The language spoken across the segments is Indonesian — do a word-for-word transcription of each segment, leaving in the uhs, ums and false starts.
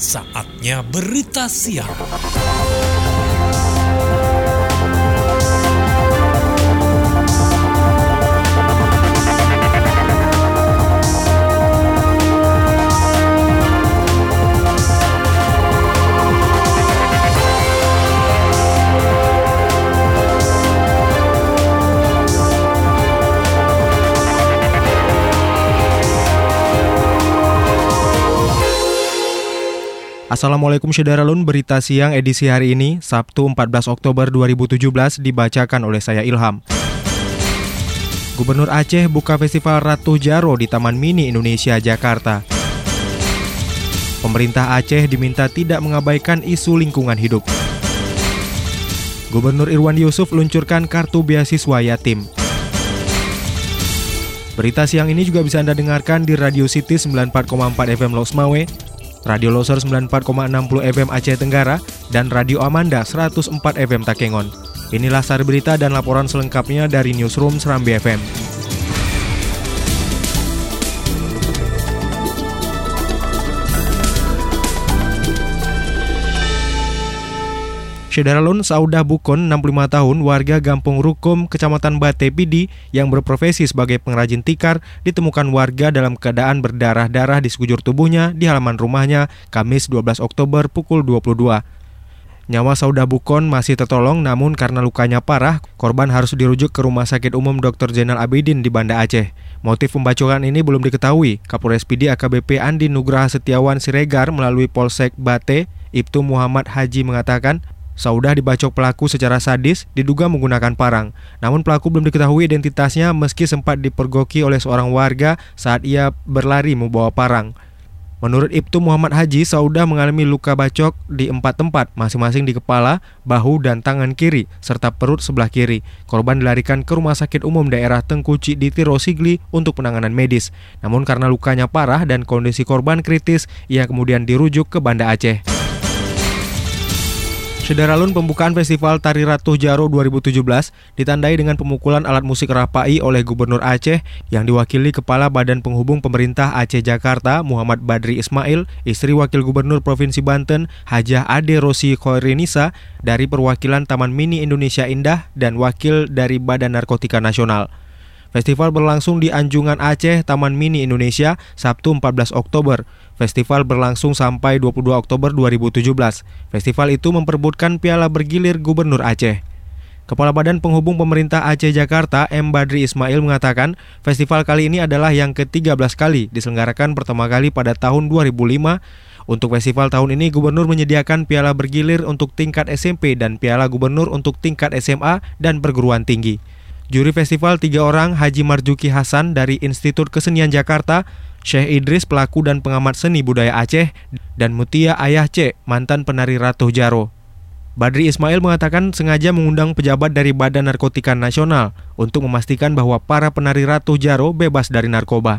Saatnya berita siang. Assalamualaikum Syederalun, berita siang edisi hari ini, Sabtu empat belas Oktober dua ribu tujuh belas, dibacakan oleh saya Ilham. Gubernur Aceh buka Festival Ratu Jaro di Taman Mini Indonesia, Jakarta. Pemerintah Aceh diminta tidak mengabaikan isu lingkungan hidup. Gubernur Irwandi Yusuf luncurkan kartu beasiswa yatim. Berita siang ini juga bisa Anda dengarkan di Radio City sembilan puluh empat koma empat F M Los Mawe, Radio Loser sembilan puluh empat koma enam puluh F M Aceh Tenggara, dan Radio Amanda seratus empat F M Takengon. Inilah sari berita dan laporan selengkapnya dari Newsroom Serambi F M. Syederalun, Saudah Bukon, enam puluh lima tahun, warga Gampung Rukum, Kecamatan Bate Pidi, yang berprofesi sebagai pengrajin tikar, ditemukan warga dalam keadaan berdarah-darah di sekujur tubuhnya di halaman rumahnya, Kamis dua belas Oktober pukul dua puluh dua. Nyawa Saudah Bukon masih tertolong, namun karena lukanya parah, korban harus dirujuk ke Rumah Sakit Umum Doktor Zainal Abidin di Banda Aceh. Motif pembacokan ini belum diketahui. Kapolres Pidi A K B P Andi Nugraha Setiawan Siregar melalui Polsek Bate, Ibtu Muhammad Haji mengatakan, Saudah dibacok pelaku secara sadis, diduga menggunakan parang. Namun pelaku belum diketahui identitasnya meski sempat dipergoki oleh seorang warga saat ia berlari membawa parang. Menurut Ibtu Muhammad Haji, Saudah mengalami luka bacok di empat tempat, masing-masing di kepala, bahu, dan tangan kiri, serta perut sebelah kiri. Korban dilarikan ke Rumah Sakit Umum Daerah Tengku Cikditiro Sigli untuk penanganan medis. Namun karena lukanya parah dan kondisi korban kritis, ia kemudian dirujuk ke Banda Aceh. Syederalun, pembukaan Festival Tari Ratu Jaro dua ribu tujuh belas ditandai dengan pemukulan alat musik rapai oleh Gubernur Aceh yang diwakili Kepala Badan Penghubung Pemerintah Aceh Jakarta Muhammad Badri Ismail, istri Wakil Gubernur Provinsi Banten Hajah Ade Rosi Khoirinisa dari perwakilan Taman Mini Indonesia Indah dan wakil dari Badan Narkotika Nasional. Festival berlangsung di Anjungan Aceh, Taman Mini Indonesia, Sabtu empat belas Oktober. Festival berlangsung sampai dua puluh dua Oktober dua ribu tujuh belas. Festival itu memperebutkan piala bergilir Gubernur Aceh. Kepala Badan Penghubung Pemerintah Aceh Jakarta M. Badri Ismail mengatakan, festival kali ini adalah yang ke tiga belas kali, diselenggarakan pertama kali pada tahun dua ribu lima. Untuk festival tahun ini, Gubernur menyediakan piala bergilir untuk tingkat S M P dan piala Gubernur untuk tingkat S M A dan perguruan tinggi. Juri festival tiga orang, Haji Marjuki Hasan dari Institut Kesenian Jakarta, Syekh Idris pelaku dan pengamat seni budaya Aceh, dan Mutia Ayah C, mantan penari Ratu Jaro. Badri Ismail mengatakan sengaja mengundang pejabat dari Badan Narkotika Nasional untuk memastikan bahwa para penari Ratu Jaro bebas dari narkoba.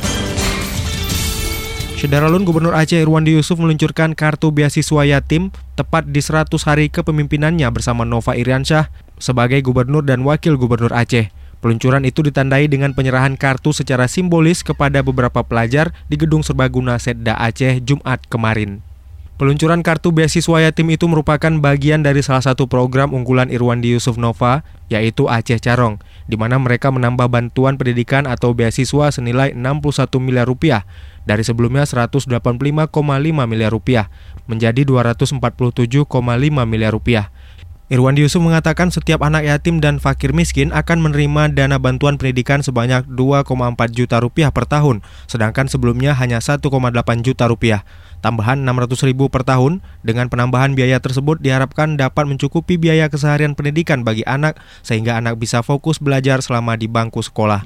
Syederalun, Gubernur Aceh Irwandi Yusuf meluncurkan kartu beasiswa yatim tepat di seratus hari kepemimpinannya bersama Nova Iriansyah sebagai Gubernur dan Wakil Gubernur Aceh. Peluncuran itu ditandai dengan penyerahan kartu secara simbolis kepada beberapa pelajar di Gedung Serbaguna Setda Aceh Jumat kemarin. Peluncuran kartu beasiswa yatim itu merupakan bagian dari salah satu program unggulan Irwandi Yusuf Nova, yaitu Aceh Carong, di mana mereka menambah bantuan pendidikan atau beasiswa senilai enam puluh satu miliar rupiah dari sebelumnya seratus delapan puluh lima koma lima miliar rupiah menjadi dua ratus empat puluh tujuh koma lima miliar rupiah. Irwandi Yusuf mengatakan setiap anak yatim dan fakir miskin akan menerima dana bantuan pendidikan sebanyak dua koma empat juta rupiah per tahun, sedangkan sebelumnya hanya satu koma delapan juta rupiah. Tambahan enam ratus ribu per tahun. Dengan penambahan biaya tersebut diharapkan dapat mencukupi biaya keseharian pendidikan bagi anak sehingga anak bisa fokus belajar selama di bangku sekolah.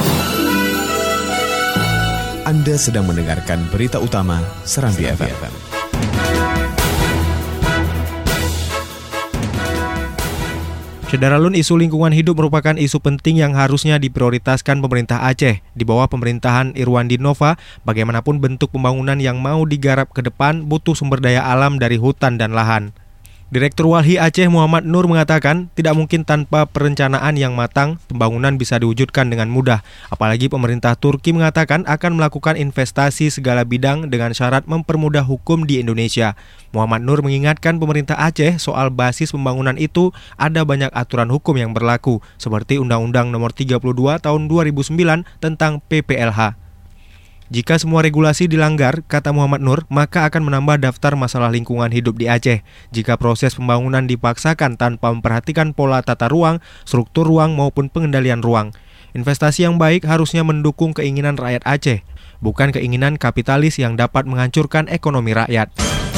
Anda sedang mendengarkan berita utama Serambi F M. Syederalun, isu lingkungan hidup merupakan isu penting yang harusnya diprioritaskan pemerintah Aceh. Di bawah pemerintahan Irwandi Nova, bagaimanapun bentuk pembangunan yang mau digarap ke depan butuh sumber daya alam dari hutan dan lahan. Direktur Walhi Aceh Muhammad Nur mengatakan tidak mungkin tanpa perencanaan yang matang pembangunan bisa diwujudkan dengan mudah. Apalagi pemerintah Turki mengatakan akan melakukan investasi segala bidang dengan syarat mempermudah hukum di Indonesia. Muhammad Nur mengingatkan pemerintah Aceh soal basis pembangunan itu ada banyak aturan hukum yang berlaku seperti Undang-Undang Nomor tiga puluh dua Tahun dua ribu sembilan tentang P P L H. Jika semua regulasi dilanggar, kata Muhammad Nur, maka akan menambah daftar masalah lingkungan hidup di Aceh. Jika proses pembangunan dipaksakan tanpa memperhatikan pola tata ruang, struktur ruang maupun pengendalian ruang. Investasi yang baik harusnya mendukung keinginan rakyat Aceh, bukan keinginan kapitalis yang dapat menghancurkan ekonomi rakyat.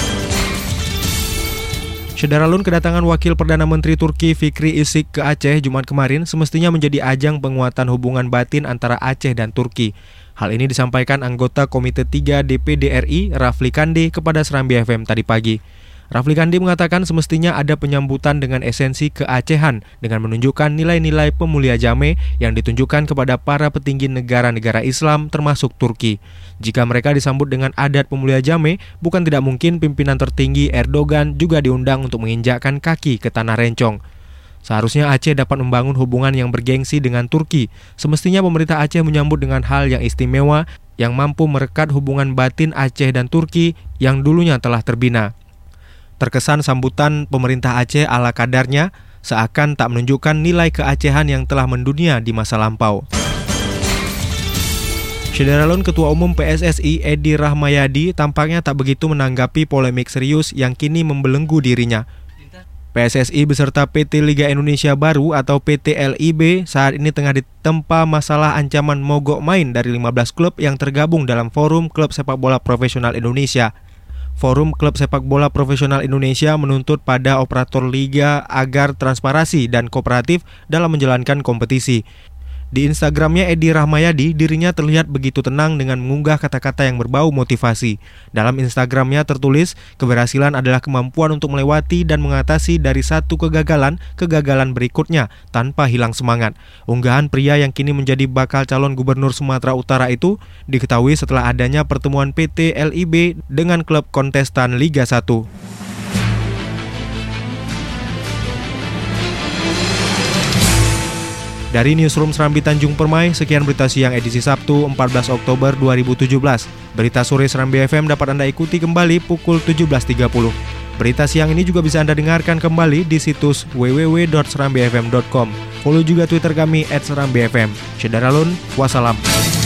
Syederalun, kedatangan Wakil Perdana Menteri Turki Fikri Isik ke Aceh Jumat kemarin semestinya menjadi ajang penguatan hubungan batin antara Aceh dan Turki. Hal ini disampaikan anggota Komite tiga D P D R I Rafli Kande kepada Serambi F M tadi pagi. Rafli Kande mengatakan semestinya ada penyambutan dengan esensi keacehan dengan menunjukkan nilai-nilai pemulia jame yang ditunjukkan kepada para petinggi negara-negara Islam termasuk Turki. Jika mereka disambut dengan adat pemulia jame, bukan tidak mungkin pimpinan tertinggi Erdogan juga diundang untuk menginjakkan kaki ke tanah rencong. Seharusnya Aceh dapat membangun hubungan yang bergengsi dengan Turki. Semestinya pemerintah Aceh menyambut dengan hal yang istimewa yang mampu merekat hubungan batin Aceh dan Turki yang dulunya telah terbina. Terkesan sambutan pemerintah Aceh ala kadarnya seakan tak menunjukkan nilai keacehan yang telah mendunia di masa lampau. Syederalun, Ketua Umum P S S I Edi Rahmayadi tampaknya tak begitu menanggapi polemik serius yang kini membelenggu dirinya. P S S I beserta P T Liga Indonesia Baru atau P T L I B saat ini tengah ditempa masalah ancaman mogok main dari lima belas klub yang tergabung dalam Forum Klub Sepak Bola Profesional Indonesia. Forum Klub Sepak Bola Profesional Indonesia menuntut pada operator liga agar transparansi dan kooperatif dalam menjalankan kompetisi. Di Instagramnya Edi Rahmayadi, dirinya terlihat begitu tenang dengan mengunggah kata-kata yang berbau motivasi. Dalam Instagramnya tertulis, keberhasilan adalah kemampuan untuk melewati dan mengatasi dari satu kegagalan ke kegagalan berikutnya tanpa hilang semangat. Unggahan pria yang kini menjadi bakal calon gubernur Sumatera Utara itu diketahui setelah adanya pertemuan P T L I B dengan klub kontestan Liga satu. Dari Newsroom Serambi Tanjung Permai, sekian berita siang edisi Sabtu empat belas Oktober dua ribu tujuh belas. Berita sore Serambi F M dapat Anda ikuti kembali pukul tujuh belas tiga puluh. Berita siang ini juga bisa Anda dengarkan kembali di situs w w w dot serambi f m dot com. Follow juga Twitter kami et serambi f m. Syederalun, wassalam.